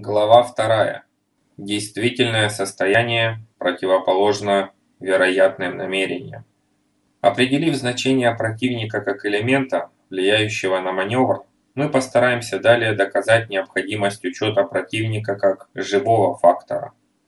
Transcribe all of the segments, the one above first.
Глава 2. Действительное состояние противоположно вероятным намерениям. Определив значение противника как элемента, влияющего на маневр, мы постараемся далее доказать необходимость учета противника как живого фактора.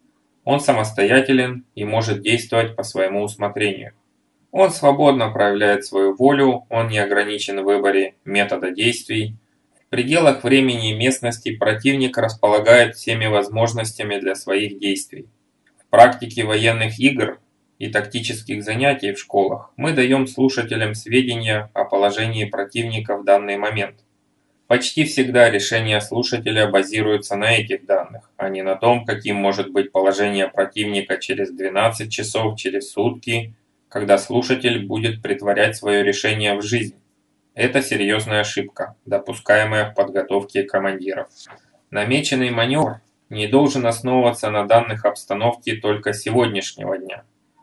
Он самостоятелен и может действовать по своему усмотрению. Он свободно проявляет свою волю, он не ограничен в выборе метода действий. В пределах времени и местности противник располагает всеми возможностями для своих действий. В практике военных игр и тактических занятий в школах мы даем слушателям сведения о положении противника в данный момент. Почти всегда решения слушателя базируются на этих данных, а не на том, каким может быть положение противника через 12 часов, через сутки, когда слушатель будет претворять свое решение в жизнь. Это серьезная ошибка, допускаемая в подготовке командиров. Намеченный маневр не должен основываться на данных обстановки только сегодняшнего дня.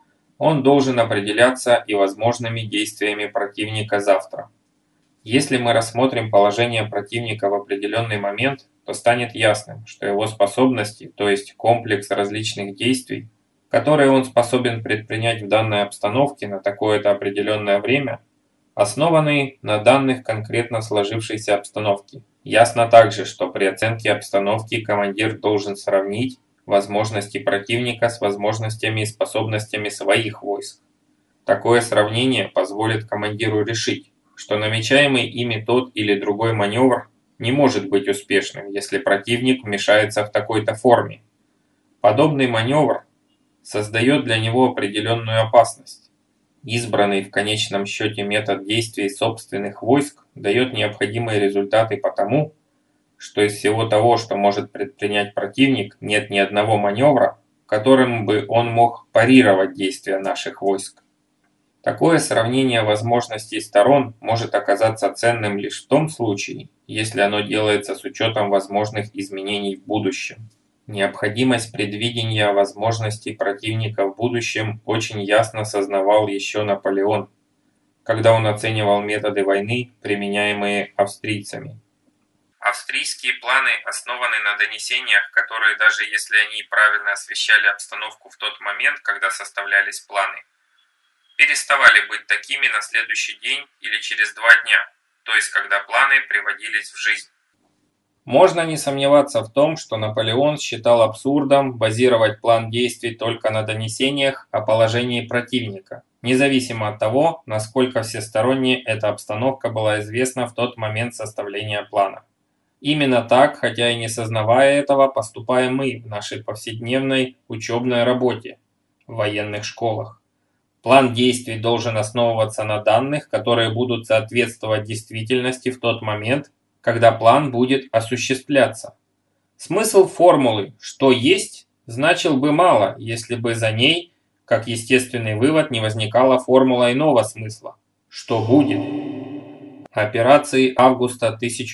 Он должен определяться и возможными действиями противника завтра. Если мы рассмотрим положение противника в определенный момент, то станет ясным, что его способности, то есть комплекс различных действий, которые он способен предпринять в данной обстановке на такое-то определенное время, основаны на данных конкретно сложившейся обстановки. Ясно также, что при оценке обстановки командир должен сравнить возможности противника с возможностями и способностями своих войск. Такое сравнение позволит командиру решить, что намечаемый ими тот или другой маневр не может быть успешным, если противник вмешается в такой-то форме. Подобный маневр создает для него определенную опасность. Избранный в конечном счете метод действий собственных войск дает необходимые результаты потому, что из всего того, что может предпринять противник, нет ни одного маневра, которым бы он мог парировать действия наших войск. Такое сравнение возможностей сторон может оказаться ценным лишь в том случае, если оно делается с учетом возможных изменений в будущем. Необходимость предвидения возможностей противника в будущем очень ясно сознавал еще Наполеон, когда он оценивал методы войны, применяемые австрийцами. Австрийские планы основаны на донесениях, которые, даже если они правильно освещали обстановку в тот момент, когда составлялись планы, переставали быть такими на следующий день или через 2 дня, то есть когда планы приводились в жизнь. Можно не сомневаться в том, что Наполеон считал абсурдом базировать план действий только на донесениях о положении противника, независимо от того, насколько всесторонне эта обстановка была известна в тот момент составления плана. Именно так, хотя и не сознавая этого, поступаем мы в нашей повседневной учебной работе в военных школах. План действий должен основываться на данных, которые будут соответствовать действительности в тот момент, когда план будет осуществляться. Смысл формулы «что есть» значил бы мало, если бы за ней, как естественный вывод, не возникала формула иного смысла «что будет». Операции августа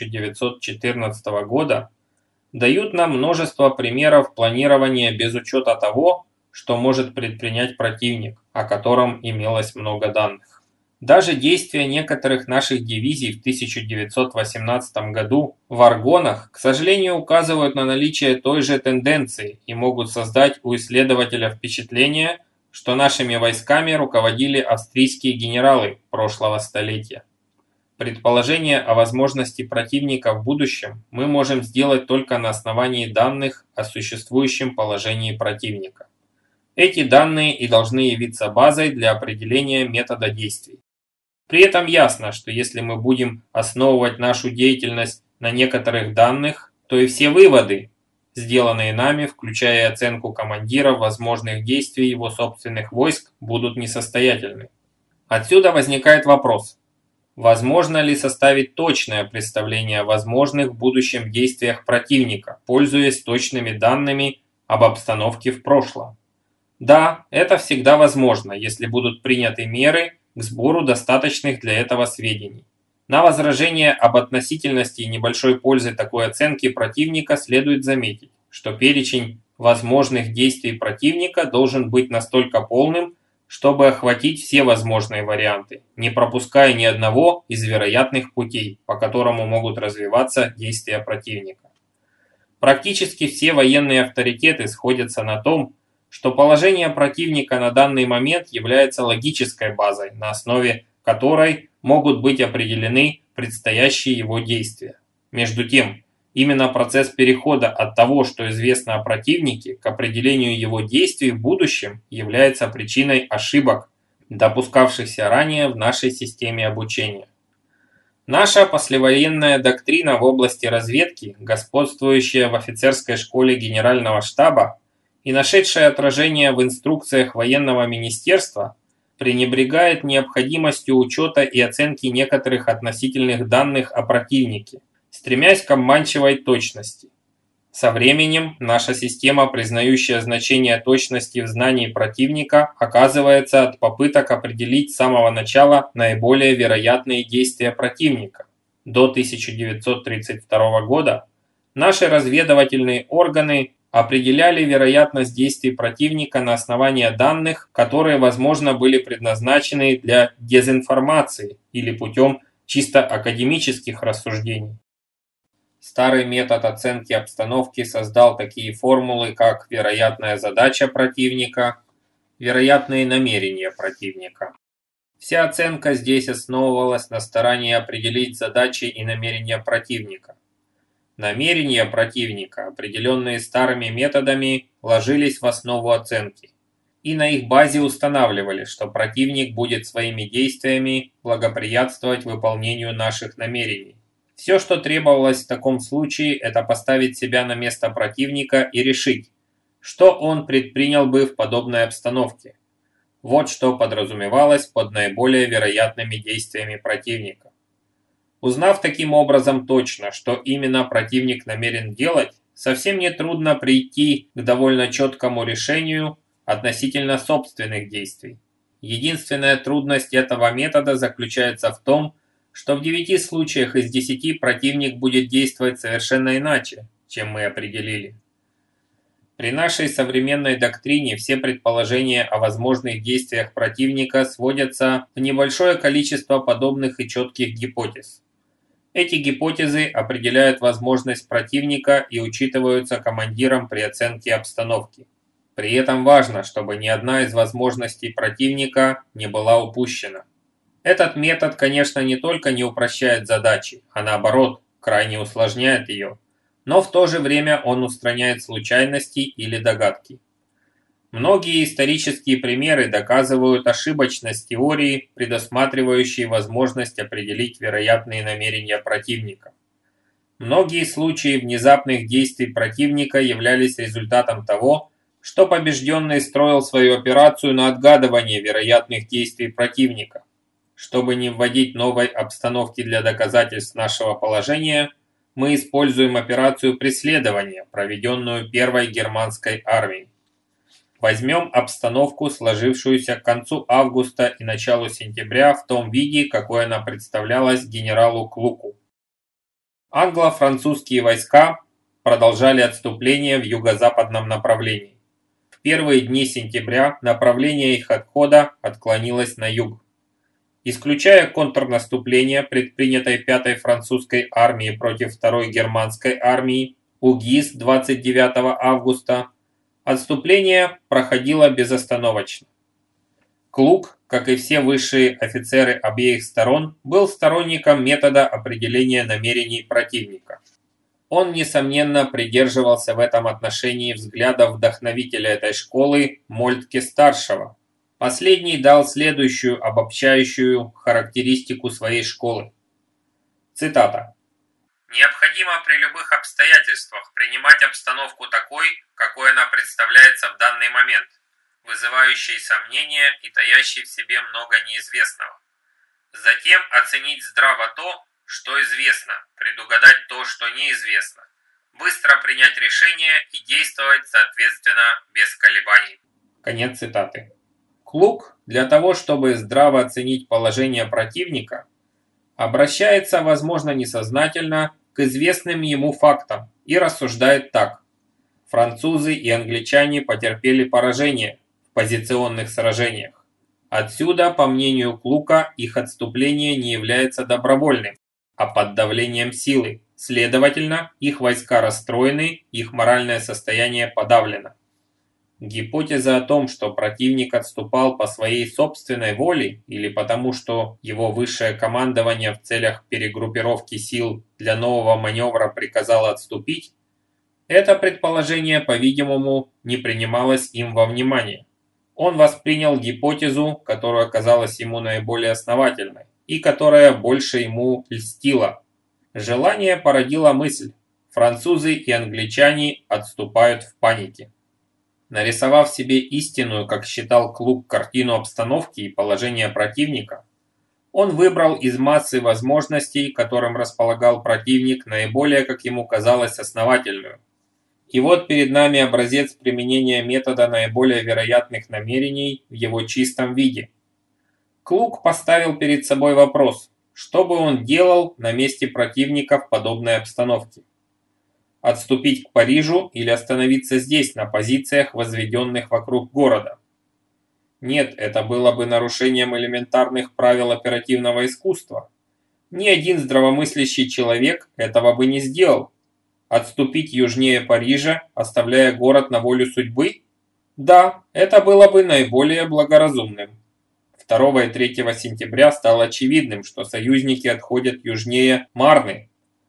1914 года дают нам множество примеров планирования без учета того, что может предпринять противник, о котором имелось много данных. Даже действия некоторых наших дивизий в 1918 году в Аргонах, к сожалению, указывают на наличие той же тенденции и могут создать у исследователя впечатление, что нашими войсками руководили австрийские генералы прошлого столетия. Предположение о возможности противника в будущем мы можем сделать только на основании данных о существующем положении противника. Эти данные и должны явиться базой для определения метода действий. При этом ясно, что если мы будем основывать нашу деятельность на некоторых данных, то и все выводы, сделанные нами, включая оценку командира возможных действий его собственных войск, будут несостоятельны. Отсюда возникает вопрос: возможно ли составить точное представление о возможных в будущем действиях противника, пользуясь точными данными об обстановке в прошлом? Да, это всегда возможно, если будут приняты меры к сбору достаточных для этого сведений. На возражение об относительности и небольшой пользе такой оценки противника следует заметить, что перечень возможных действий противника должен быть настолько полным, чтобы охватить все возможные варианты, не пропуская ни одного из вероятных путей, по которому могут развиваться действия противника. Практически все военные авторитеты сходятся на том, что положение противника на данный момент является логической базой, на основе которой могут быть определены предстоящие его действия. Между тем, именно процесс перехода от того, что известно о противнике, к определению его действий в будущем является причиной ошибок, допускавшихся ранее в нашей системе обучения. Наша послевоенная доктрина в области разведки, господствующая в офицерской школе Генерального штаба и нашедшая отражение в инструкциях военного министерства, пренебрегает необходимостью учета и оценки некоторых относительных данных о противнике, стремясь к обманчивой точности. Со временем наша система, признающая значение точности в знании противника, оказывается от попыток определить с самого начала наиболее вероятные действия противника. До 1932 года наши разведывательные органы определяли вероятность действий противника на основании данных, которые, возможно, были предназначены для дезинформации или путем чисто академических рассуждений. Старый метод оценки обстановки создал такие формулы, как вероятная задача противника, вероятные намерения противника. Вся оценка здесь основывалась на старании определить задачи и намерения противника. Намерения противника, определенные старыми методами, ложились в основу оценки, и на их базе устанавливали, что противник будет своими действиями благоприятствовать выполнению наших намерений. Все, что требовалось в таком случае, это поставить себя на место противника и решить, что он предпринял бы в подобной обстановке. Вот что подразумевалось под наиболее вероятными действиями противника. Узнав таким образом точно, что именно противник намерен делать, совсем нетрудно прийти к довольно четкому решению относительно собственных действий. Единственная трудность этого метода заключается в том, что в 9 случаях из 10 противник будет действовать совершенно иначе, чем мы определили. При нашей современной доктрине все предположения о возможных действиях противника сводятся в небольшое количество подобных и четких гипотез. Эти гипотезы определяют возможность противника и учитываются командиром при оценке обстановки. При этом важно, чтобы ни одна из возможностей противника не была упущена. Этот метод, конечно, не только не упрощает задачи, а наоборот, крайне усложняет ее, но в то же время он устраняет случайности или догадки. Многие исторические примеры доказывают ошибочность теории, предусматривающей возможность определить вероятные намерения противника. Многие случаи внезапных действий противника являлись результатом того, что побежденный строил свою операцию на отгадывание вероятных действий противника. Чтобы не вводить новой обстановки для доказательств нашего положения, мы используем операцию преследования, проведенную Первой германской армией. Возьмем обстановку, сложившуюся к концу августа и началу сентября в том виде, какой она представлялась генералу Клуку. Англо-французские войска продолжали отступление в юго-западном направлении. В первые дни сентября направление их отхода отклонилось на юг. Исключая контрнаступление, предпринятой 5-й французской армией против 2-й германской армии у Гиз 29 августа, отступление проходило безостановочно. Клук, как и все высшие офицеры обеих сторон, был сторонником метода определения намерений противника. Он, несомненно, придерживался в этом отношении взглядов вдохновителя этой школы Мольтке-старшего. Последний дал следующую обобщающую характеристику своей школы. Цитата. «Необходимо при любых обстоятельствах принимать обстановку такой, какой она представляется в данный момент, вызывающей сомнения и таящей в себе много неизвестного. Затем оценить здраво то, что известно, предугадать то, что неизвестно, быстро принять решение и действовать соответственно без колебаний». Конец цитаты. Клук, для того, чтобы здраво оценить положение противника, обращается, возможно, несознательно к известным ему фактам и рассуждает так. Французы и англичане потерпели поражение в позиционных сражениях. Отсюда, по мнению Клука, их отступление не является добровольным, а под давлением силы, Следовательно, их войска расстроены, их моральное состояние подавлено. Гипотеза о том, что противник отступал по своей собственной воле или потому, что его высшее командование в целях перегруппировки сил для нового маневра приказало отступить, это предположение, по-видимому, не принималось им во внимание. Он воспринял гипотезу, которая казалась ему наиболее основательной и которая больше ему льстила. Желание породило мысль: французы и англичане отступают в панике. Нарисовав себе истинную, как считал Клуг, картину обстановки и положения противника, он выбрал из массы возможностей, которым располагал противник, наиболее, как ему казалось, основательную. И вот перед нами образец применения метода наиболее вероятных намерений в его чистом виде. Клуг поставил перед собой вопрос, что бы он делал на месте противника в подобной обстановке. Отступить к Парижу или остановиться здесь, на позициях, возведенных вокруг города? Нет, это было бы нарушением элементарных правил оперативного искусства. Ни один здравомыслящий человек этого бы не сделал. Отступить южнее Парижа, оставляя город на волю судьбы? Да, это было бы наиболее благоразумным. 2 и 3 сентября стало очевидным, что союзники отходят южнее Марны.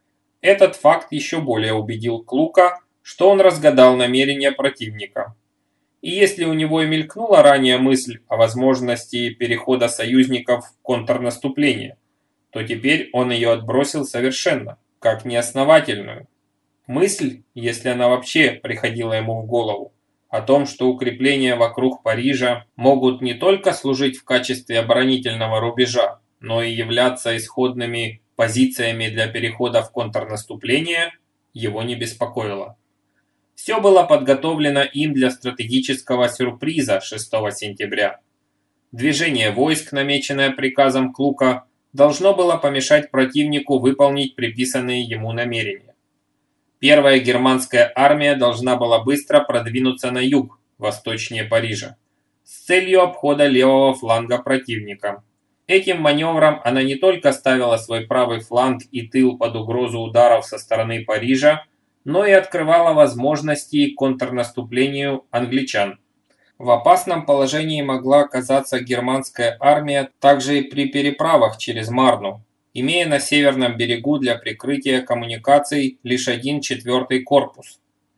Этот факт еще более убедил Клука, что он разгадал намерения противника. И если у него и мелькнула ранее мысль о возможности перехода союзников в контрнаступление, то теперь он ее отбросил совершенно, как неосновательную. Мысль, если она вообще приходила ему в голову, о том, что укрепления вокруг Парижа могут не только служить в качестве оборонительного рубежа, но и являться исходными позициями для перехода в контрнаступление, его не беспокоило. Все было подготовлено им для стратегического сюрприза 6 сентября. Движение войск, намеченное приказом Клука, должно было помешать противнику выполнить приписанные ему намерения. Первая германская армия должна была быстро продвинуться на юг, восточнее Парижа, с целью обхода левого фланга противника. Этим маневром она не только ставила свой правый фланг и тыл под угрозу ударов со стороны Парижа, но и открывала возможности к контрнаступлению англичан. В опасном положении могла оказаться германская армия также и при переправах через Марну, имея на северном берегу для прикрытия коммуникаций лишь 1/4 корпус.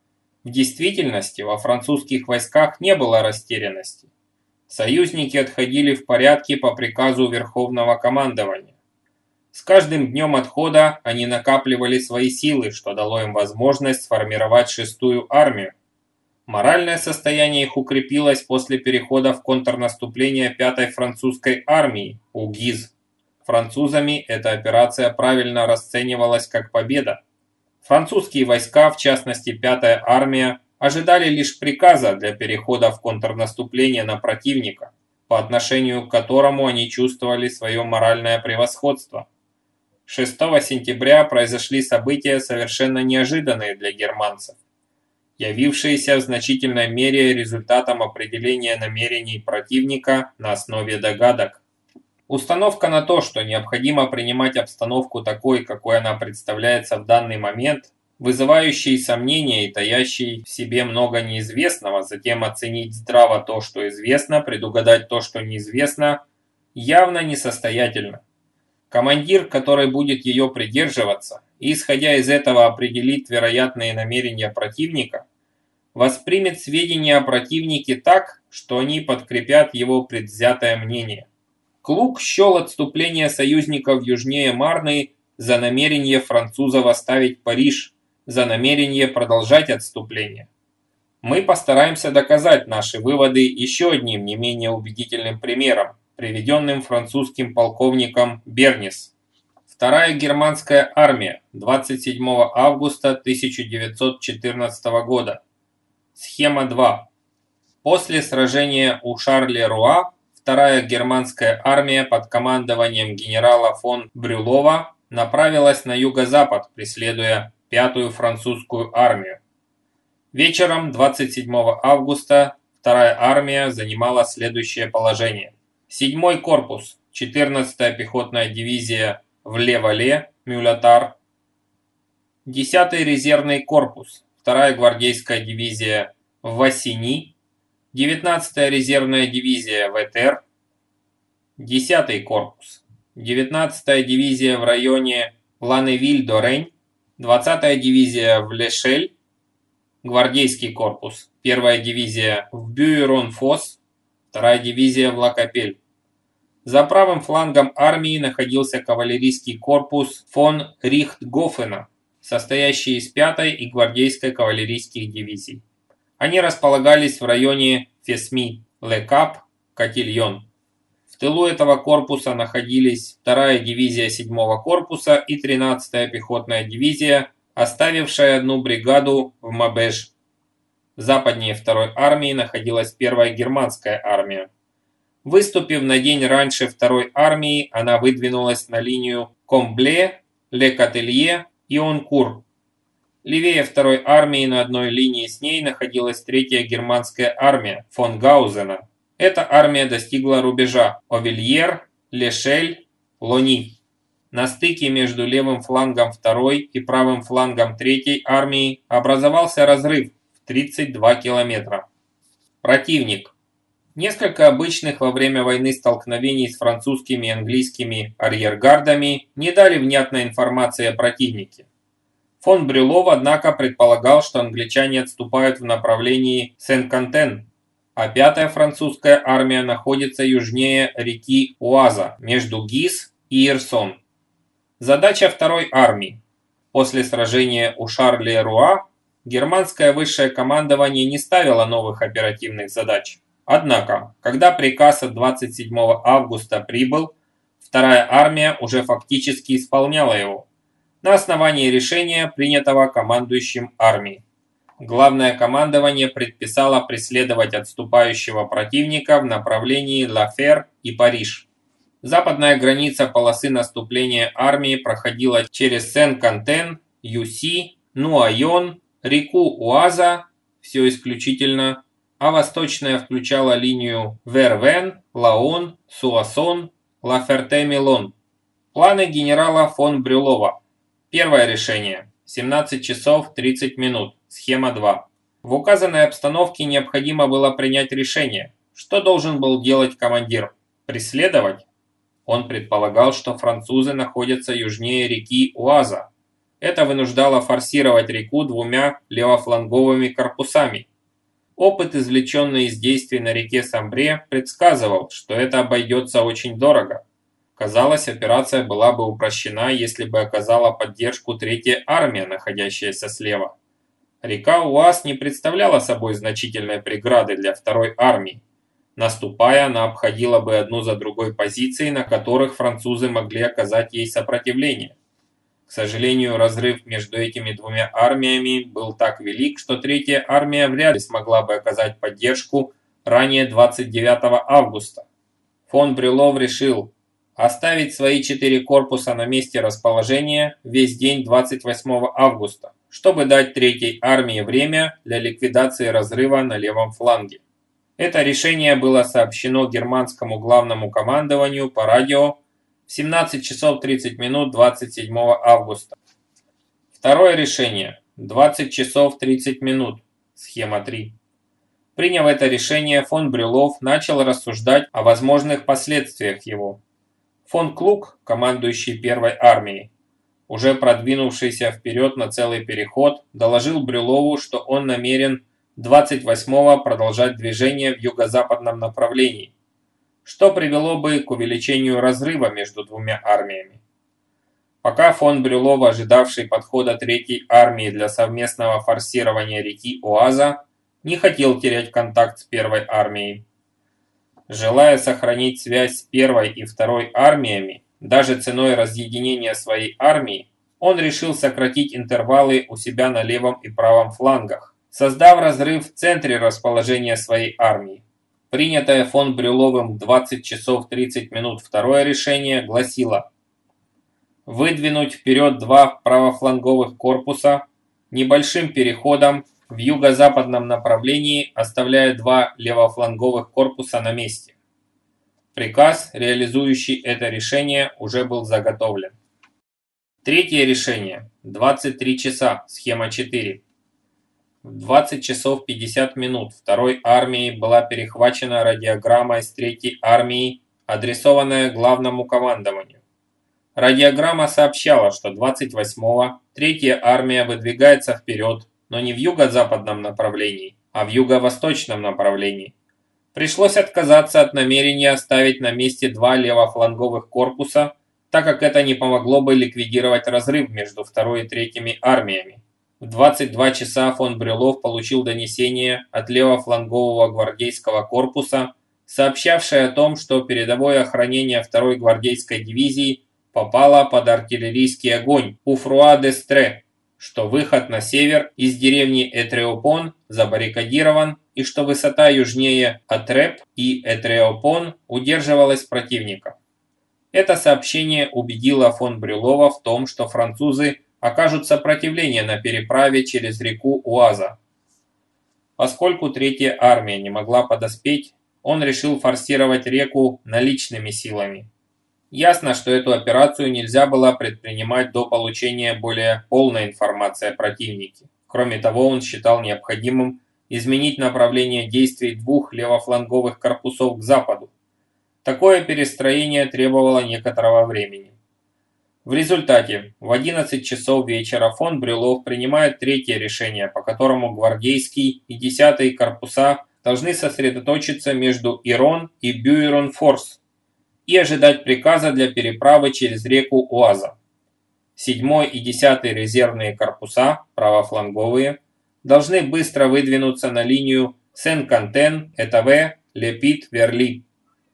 В действительности во французских войсках не было растерянности. Союзники отходили в порядке по приказу Верховного командования. С каждым днем отхода они накапливали свои силы, что дало им возможность сформировать 6-ю армию. Моральное состояние их укрепилось после перехода в контрнаступление 5-й французской армии у Гиз. Французами эта операция правильно расценивалась как победа. Французские войска, в частности 5-я армия, ожидали лишь приказа для перехода в контрнаступление на противника, по отношению к которому они чувствовали свое моральное превосходство. 6 сентября произошли события, совершенно неожиданные для германцев, явившиеся в значительной мере результатом определения намерений противника на основе догадок. Установка на то, что необходимо принимать обстановку такой, какой она представляется в данный момент, вызывающий сомнения и таящий в себе много неизвестного, затем оценить здраво то, что известно, предугадать то, что неизвестно, явно несостоятельно. Командир, который будет ее придерживаться, и, исходя из этого, определит вероятные намерения противника, воспримет сведения о противнике так, что они подкрепят его предвзятое мнение. Клуг счел отступление союзников южнее Марны за намерение французов оставить Париж, за намерение продолжать отступление. Мы постараемся доказать наши выводы еще одним не менее убедительным примером, приведенным французским полковником Бернис. 2-я германская армия 27 августа 1914 года. Схема 2. После сражения у Шарлеруа 2-я германская армия под командованием генерала фон Брюлова направилась на юго-запад, преследуя 5-ю французскую армию. Вечером 27 августа 2-я армия занимала следующее положение. 7-й корпус, 14-я пехотная дивизия в Ле-Вале, Мюлятар, 10-й резервный корпус, 2-я гвардейская дивизия в Васини, 19-я резервная дивизия в Этер, 10-й корпус, 19-я дивизия в районе Ланневиль-Дорень, 20-я дивизия в Лешель, гвардейский корпус, 1-я дивизия в Бюйрон-Фос, 2-я дивизия в Лакапель. За правым флангом армии находился кавалерийский корпус фон Рихтгофена, состоящий из 5-й и гвардейской кавалерийских дивизий. Они располагались в районе Фесми-Лекап, Котильон. В тылу этого корпуса находились 2-я дивизия 7-го корпуса и 13-я пехотная дивизия, оставившая одну бригаду в Мабеж. Западнее 2-й армии находилась 1-я германская армия. Выступив на день раньше 2-й армии, она выдвинулась на линию Комбле, Ле-Котелье и Онкур. Левее 2-й армии на одной линии с ней находилась 3-я германская армия фон Гаузена. Эта армия достигла рубежа Овильер, Лешель, Лони. На стыке между левым флангом 2-й и правым флангом 3-й армии образовался разрыв в 32 километра. Противник. Несколько обычных во время войны столкновений с французскими и английскими арьергардами не дали внятной информации о противнике. Фон Брюлов, однако, предполагал, что англичане отступают в направлении Сен-Кантен, а 5-я французская армия находится южнее реки Уаза, между Гис и Ирсон. Задача 2-й армии. После сражения у Шарль-ле-Руа германское высшее командование не ставило новых оперативных задач. Однако, когда приказ от 27 августа прибыл, 2-я армия уже фактически исполняла его, на основании решения, принятого командующим армией. Главное командование предписало преследовать отступающего противника в направлении Ла-Фер и Париж. Западная граница полосы наступления армии проходила через Сен-Кантен, Юси, Нуайон, реку Уаза, все исключительно, а восточная включала линию Вервен, Лаон, Суассон, Ла-Ферте-Милон. Планы генерала фон Брюлова. Первое решение. 17 часов 30 минут. Схема 2. В указанной обстановке необходимо было принять решение. Что должен был делать командир? Преследовать? Он предполагал, что французы находятся южнее реки Уаза. Это вынуждало форсировать реку 2 левофланговыми корпусами. Опыт, извлеченный из действий на реке Самбре, предсказывал, что это обойдется очень дорого. Казалось, операция была бы упрощена, если бы оказала поддержку 3-я армия, находящаяся слева. Река Уаз не представляла собой значительной преграды для 2-й армии. Наступая, она обходила бы одну за другой позиции, на которых французы могли оказать ей сопротивление. К сожалению, разрыв между этими 2 армиями был так велик, что 3-я армия вряд ли смогла бы оказать поддержку ранее 29 августа. Фон Брюлов решил оставить свои 4 корпуса на месте расположения весь день 28 августа, чтобы дать 3-й армии время для ликвидации разрыва на левом фланге. Это решение было сообщено германскому главному командованию по радио в 17 часов 30 минут 27 августа. Второе решение. 20 часов 30 минут. Схема 3. Приняв это решение, фон Брюлов начал рассуждать о возможных последствиях его. Фон Клук, командующий 1-й армией, уже продвинувшийся вперед на целый переход, доложил Брюлову, что он намерен 28-го продолжать движение в юго-западном направлении, что привело бы к увеличению разрыва между 2 армиями. Пока фон Брюлов, ожидавший подхода 3-й армии для совместного форсирования реки Уаза, не хотел терять контакт с 1-й армией. Желая сохранить связь с 1-й и 2-й армиями, даже ценой разъединения своей армии, он решил сократить интервалы у себя на левом и правом флангах, создав разрыв в центре расположения своей армии. Принятое фон Брюловым 20 часов 30 минут второе решение гласило выдвинуть вперед 2 правофланговых корпуса небольшим переходом в юго-западном направлении, оставляя 2 левофланговых корпуса на месте. Приказ, реализующий это решение, уже был заготовлен. Третье решение. 23 часа. Схема 4. В 20 часов 50 минут второй армией была перехвачена радиограмма из третьей армии, адресованная главному командованию. Радиограмма сообщала, что 28-го третья армия выдвигается вперед, но не в юго-западном направлении, а в юго-восточном направлении. Пришлось отказаться от намерения оставить на месте два левофланговых корпуса, так как это не помогло бы ликвидировать разрыв между второй и третьими армиями. В 22 часа фон Брюлов получил донесение от левофлангового гвардейского корпуса, сообщавшее о том, что передовое охранение второй гвардейской дивизии попало под артиллерийский огонь у Фруа-де-Стре, что выход на север из деревни Этреопон забаррикадирован и что высота южнее Атреп и Этреопон удерживалась противником. Это сообщение убедило фон Брюлова в том, что французы окажут сопротивление на переправе через реку Уаза. Поскольку третья армия не могла подоспеть, он решил форсировать реку наличными силами. Ясно, что эту операцию нельзя было предпринимать до получения более полной информации о противнике. Кроме того, он считал необходимым изменить направление действий двух левофланговых корпусов к западу. Такое перестроение требовало некоторого времени. В результате в 11 часов вечера фон Брюлов принимает третье решение, по которому гвардейский и 10-й корпуса должны сосредоточиться между Ирон и Бюйрон-Форс и ожидать приказа для переправы через реку Уаза. 7-й и 10-й резервные корпуса, правофланговые, должны быстро выдвинуться на линию Сен-Кантен, Этаве, Лепит-Верли.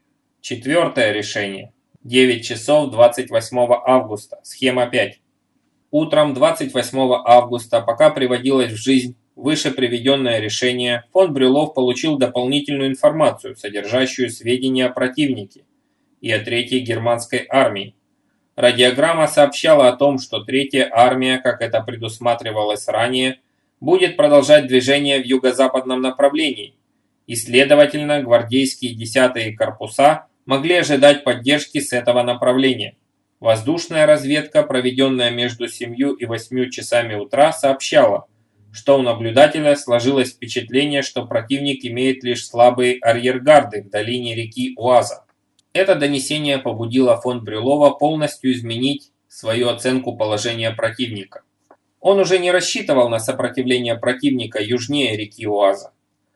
Четвертое решение. 9 часов 28 августа. Схема 5. Утром 28 августа, пока приводилось в жизнь выше приведенное решение, фон Брюлов получил дополнительную информацию, содержащую сведения о противнике и о Третьей германской армии. Радиограмма сообщала о том, что Третья армия, как это предусматривалось ранее, будет продолжать движение в юго-западном направлении, и, следовательно, гвардейские 10-е корпуса могли ожидать поддержки с этого направления. Воздушная разведка, проведенная между 7 и 8 часами утра, сообщала, что у наблюдателя сложилось впечатление, что противник имеет лишь слабые арьергарды в долине реки Уаза. Это донесение побудило фон Брюлова полностью изменить свою оценку положения противника. Он уже не рассчитывал на сопротивление противника южнее реки Уаза.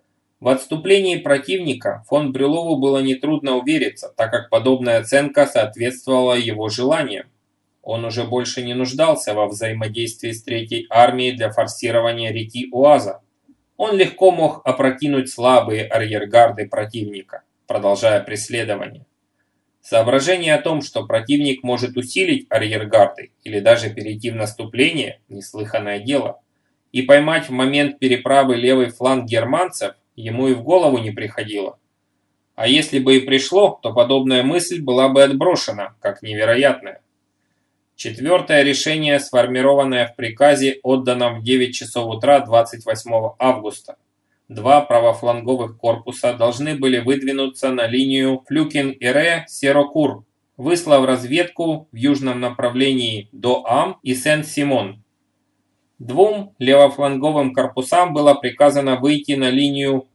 В отступлении противника фон Брюлову было нетрудно увериться, так как подобная оценка соответствовала его желаниям. Он уже больше не нуждался во взаимодействии с Третьей армией для форсирования реки Уаза. Он легко мог опрокинуть слабые арьергарды противника, продолжая преследование. Соображение о том, что противник может усилить арьергарды или даже перейти в наступление – неслыханное дело, и поймать в момент переправы левый фланг германцев ему и в голову не приходило. А если бы и пришло, то подобная мысль была бы отброшена, как невероятная. Четвертое решение, сформированное в приказе, отданном в 9 часов утра 28 августа. Два правофланговых корпуса должны были выдвинуться на линию Флюкин-Ире-Серокур, выслав разведку в южном направлении до Ам и Сен-Симон. Двум левофланговым корпусам было приказано выйти на линию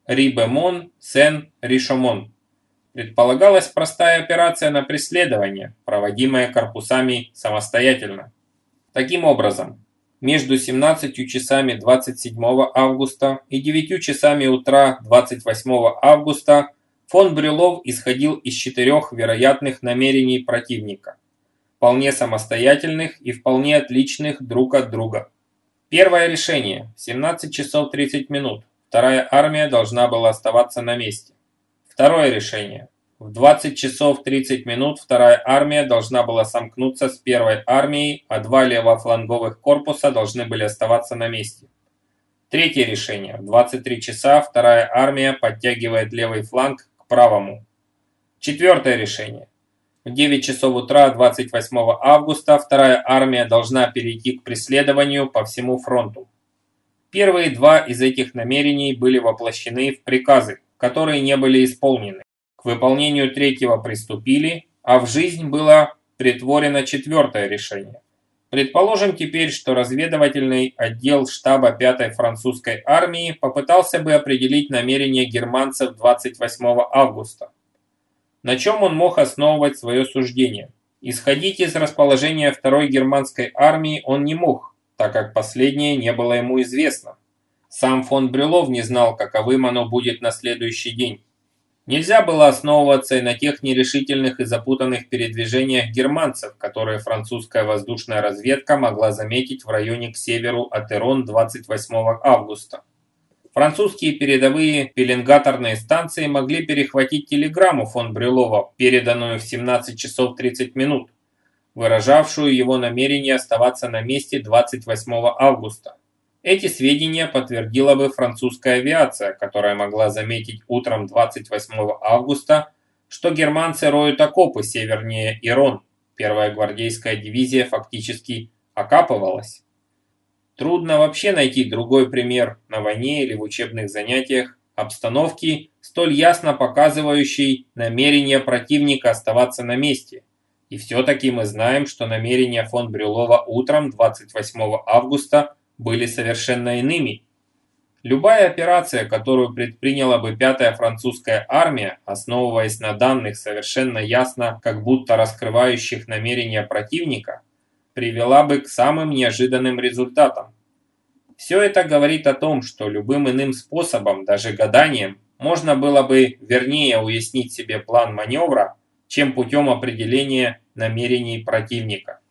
Рибемон-Сен-Ришомон. Предполагалась простая операция на преследование, проводимая корпусами самостоятельно. Таким образом, между 17 часами 27 августа и 9 часами утра 28 августа фон Брюлов исходил из 4 вероятных намерений противника, вполне самостоятельных и вполне отличных друг от друга. Первое решение. В 17 часов 30 минут. Вторая армия должна была оставаться на месте. Второе решение. В 20 часов 30 минут вторая армия должна была сомкнуться с первой армией, а два левофланговых корпуса должны были оставаться на месте. Третье решение. В 23 часа вторая армия подтягивает левый фланг к правому. Четвертое решение. В 9 часов утра 28 августа вторая армия должна перейти к преследованию по всему фронту. Первые два из этих намерений были воплощены в приказы, которые не были исполнены. К выполнению третьего приступили, а в жизнь было претворено четвертое решение. Предположим теперь, что разведывательный отдел штаба 5-й французской армии попытался бы определить намерения германцев 28 августа. На чем он мог основывать свое суждение? Исходить из расположения 2-й германской армии он не мог, так как последнее не было ему известно. Сам фон Брюлов не знал, каковым оно будет на следующий день. Нельзя было основываться и на тех нерешительных и запутанных передвижениях германцев, которые французская воздушная разведка могла заметить в районе к северу от Ирон 28 августа. Французские передовые пеленгаторные станции могли перехватить телеграмму фон Брюлова, переданную в 17 часов 30 минут, выражавшую его намерение оставаться на месте 28 августа. Эти сведения подтвердила бы французская авиация, которая могла заметить утром 28 августа, что германцы роют окопы севернее Ирон. Первая гвардейская дивизия фактически окапывалась. Трудно вообще найти другой пример на войне или в учебных занятиях обстановки, столь ясно показывающей намерение противника оставаться на месте. И все-таки мы знаем, что намерения фон Брюлова утром 28 августа были совершенно иными. Любая операция, которую предприняла бы 5-я французская армия, основываясь на данных совершенно ясно, как будто раскрывающих намерения противника, привела бы к самым неожиданным результатам. Все это говорит о том, что любым иным способом, даже гаданием, можно было бы вернее уяснить себе план маневра, чем путем определения намерений противника.